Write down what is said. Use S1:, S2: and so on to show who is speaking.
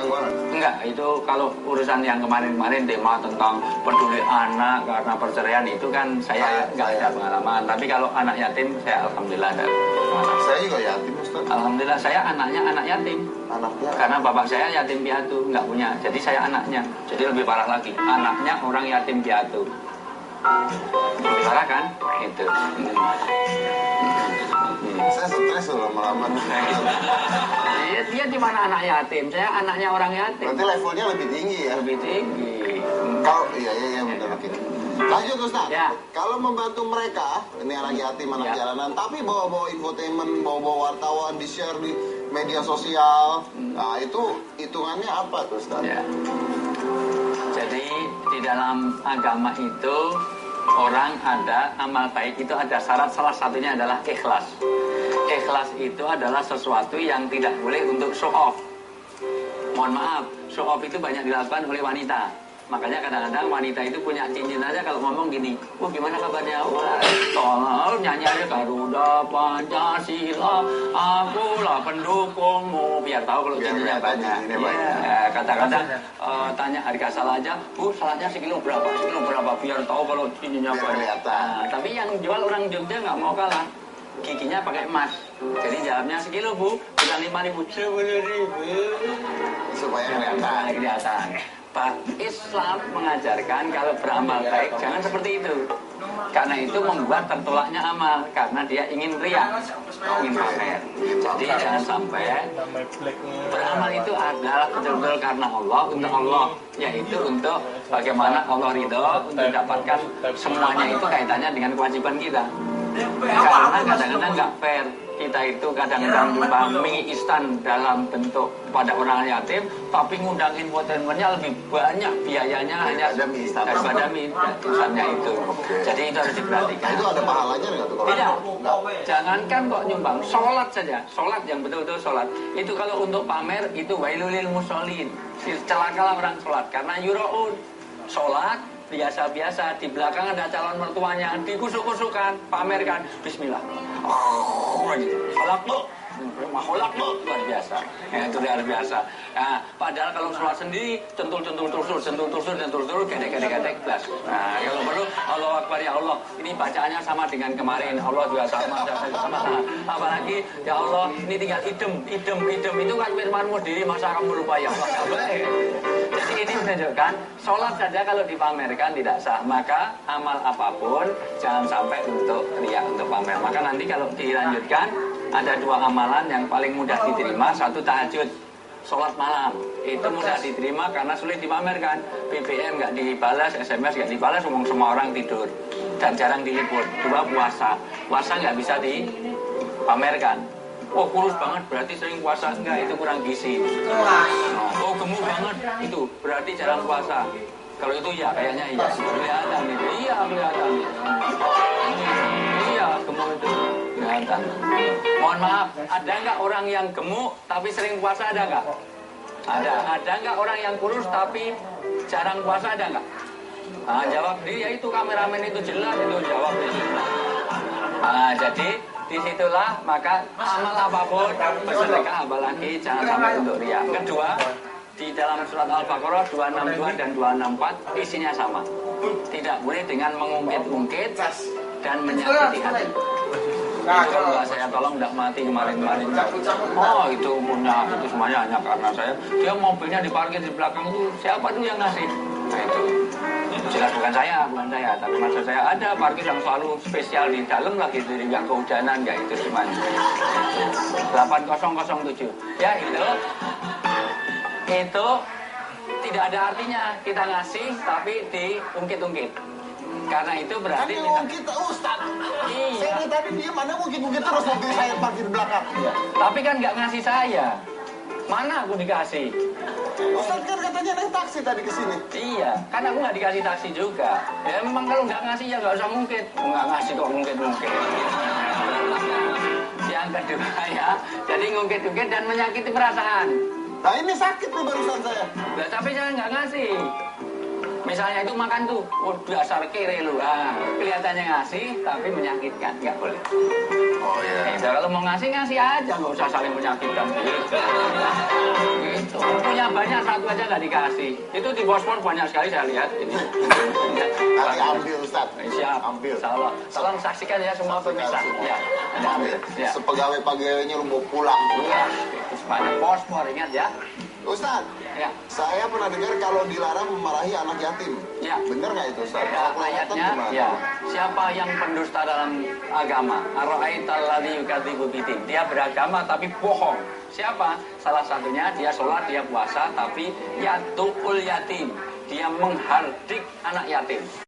S1: banget.
S2: Enggak, itu kalau urusan yang kemarin-kemarin tema tentang peduli anak karena perceraian itu kan saya nggak ada pengalaman. Tapi kalau anak yatim saya alhamdulillah ada pengalaman.
S1: Saya juga yatim, Ustaz.
S2: Alhamdulillah saya anaknya anak yatim.
S1: Anaknya?
S2: Karena bapak saya yatim piatu, nggak punya. Jadi saya anaknya. Jadi lebih parah lagi, anaknya orang yatim piatu. Lebih parah kan? Itu.
S1: Saya stres loh melamar.
S2: Dia di mana anak yatim? Saya anaknya orang yatim.
S1: Berarti levelnya lebih tinggi ya?
S2: Lebih tinggi.
S1: Kalau iya benar oke. Lanjut Ustaz.
S2: Ya.
S1: Kalau membantu mereka, ini anak yatim, anak jalanan, tapi bawa-bawa infotainment, bawa-bawa wartawan, di-share di media sosial, nah itu hitungannya apa tuh Ustaz?
S2: Ya. Jadi di dalam agama itu orang ada amal baik itu ada syarat, salah satunya adalah ikhlas. Ikhlas itu adalah sesuatu yang tidak boleh untuk show off. Mohon maaf, show off itu banyak dilakukan oleh wanita. Makanya kadang-kadang wanita itu punya cincin aja kalau ngomong gini, wah gimana kabarnya? Wah, tolong nyanyi aja Garuda Pancasila, akulah pendukungmu, biar tahu kalau cincinnya banyak. Ya, kadang-kadang tanya harga salah aja, bu salahnya sekilo berapa, biar tahu kalau cincinnya banyak. Nah, tapi yang jual orang Jogja nggak mau kalah, giginya pakai emas. Jadi jawabnya sekilo bu, bukan 5.000, 10.000.
S1: Supaya
S2: kelihatan. Islam mengajarkan kalau beramal baik jangan seperti itu. Karena itu membuat tertolaknya amal. Karena dia ingin riya, ingin pamer. Jadi jangan sampai beramal itu adalah betul-betul karena Allah, untuk Allah. Yaitu untuk bagaimana Allah ridho, untuk dapatkan semuanya itu kaitannya dengan kewajiban kita. Karena kadang-kadang nggak fair. Kita itu kadang-kadang nyumbang mie instan dalam bentuk pada orang yatim, tapi ngundang infotainmentnya lebih banyak biayanya hanya daripada mie instannya itu. Jadi itu harus diperhatikan.
S1: Itu ada pahalanya nggak tuh?
S2: Tidak. Jangankan kok nyumbang, sholat saja, sholat yang betul-betul sholat. Itu kalau untuk pamer itu wailulil musholin. Celakalah orang sholat karena yuraun sholat. Biasa-biasa, di belakang ada calon mertuanya, dikusuk-kusukan, pamerkan, bismillah. Makhluk luar biasa. Ya, itu luar biasa. Nah, padahal kalau sholat sendiri, centul-centul tursur, gedek-gedek belas. Nah, kalau perlu, Allah Akbar ya Allah. Ini bacaannya sama dengan kemarin. Allah juga sama. Apalagi, ya Allah, ini tinggal idem. Itu kan firmanmu diri, masa kamu lupa ya Allah. Jadi ini menunjukkan, sholat saja kalau dipamerkan tidak sah. Maka amal apapun, jangan sampai untuk riya, untuk pamer. Maka nanti kalau dilanjutkan, ada dua amalan yang paling mudah diterima. Satu tahajud, sholat malam. Itu mudah diterima karena sulit dipamerkan. BBM nggak dibalas, SMS nggak dibalas, semua orang tidur dan jarang diliput. Dua puasa nggak bisa dipamerkan. Oh kurus banget berarti sering puasa, enggak, itu kurang gizi. Oh gemuk banget, itu berarti jarang puasa. Kalau itu ya kayaknya iya, kelihatan itu. Iya kelihatan. Iya gemuk itu kelihatan. Mohon maaf, ada nggak orang yang gemuk tapi sering puasa, ada nggak? Ada nggak orang yang kurus tapi jarang puasa, ada nggak? Nah, jawab dia itu kameramen itu jelas itu jawabnya. Nah, jadi disitulah maka amal apapun bersedekah apalagi jangan sampai untuk riya. Kedua, di dalam surat Al-Baqarah 262 dan 264 isinya sama. Tidak boleh dengan mengungkit-ungkit dan menyakiti hati. Itu kalau nggak saya tolong nggak mati kemarin-kemarin. Oh itu punya, itu semuanya hanya karena saya. Dia mobilnya diparkir di belakang itu siapa tuh yang ngasih? Nah itu jelas bukan saya. Tapi maksud saya ada parkir yang selalu spesial di dalam lagi, jadi nggak kehujanan, nggak itu cuma 8007. Ya itu tidak ada artinya kita ngasih tapi diungkit-ungkit. Karena itu berarti
S1: kita Ustaz.
S2: Iya.
S1: Saya tadi dia mana mungkin terus mobil saya parkir di belakang.
S2: Iya. Tapi kan nggak ngasih saya. Mana aku dikasih?
S1: Ustaz kan katanya naik taksi tadi ke sini.
S2: Iya, kan aku nggak dikasih taksi juga. Ya memang kalau nggak ngasih ya nggak usah mungkit. Nggak ngasih kok mungkit. Yang kedua ya, jadi ngungkit-ungkit dan menyakiti perasaan.
S1: Nah ini sakit nih barusan saya.
S2: Nah, tapi saya nggak ngasih. Misalnya itu makan tuh, dasar kere lu, kelihatannya ngasih tapi menyakitkan, nggak boleh.
S1: Oh iya.
S2: Kalau mau ngasih aja, nggak usah saling menyakitkan. Gitu. Punya banyak, satu aja nggak dikasih. Itu di Bospor banyak sekali saya lihat. Ini.
S1: Nanti ambil Ustaz.
S2: Siap.
S1: Ambil.
S2: Salah. Tolong saksikan ya semua pemirsa. Ya.
S1: Ambil.
S2: Ya.
S1: Sepegawai-pegawainya lu mau pulang.
S2: Banyak Bospor, ingat ya.
S1: Ustaz,
S2: Ya.
S1: saya pernah dengar kalau dilarang memarahi anak yatim.
S2: Ya.
S1: Bener nggak itu Ustaz?
S2: Ya,
S1: Kalau kelihatan
S2: ayatnya,
S1: gimana?
S2: ya. Siapa yang pendusta dalam agama? Ara'aital ladzi yukadzibu bidin. Dia beragama tapi bohong. Siapa? Salah satunya dia sholat, dia puasa, tapi yatul yatim. Dia menghardik anak yatim.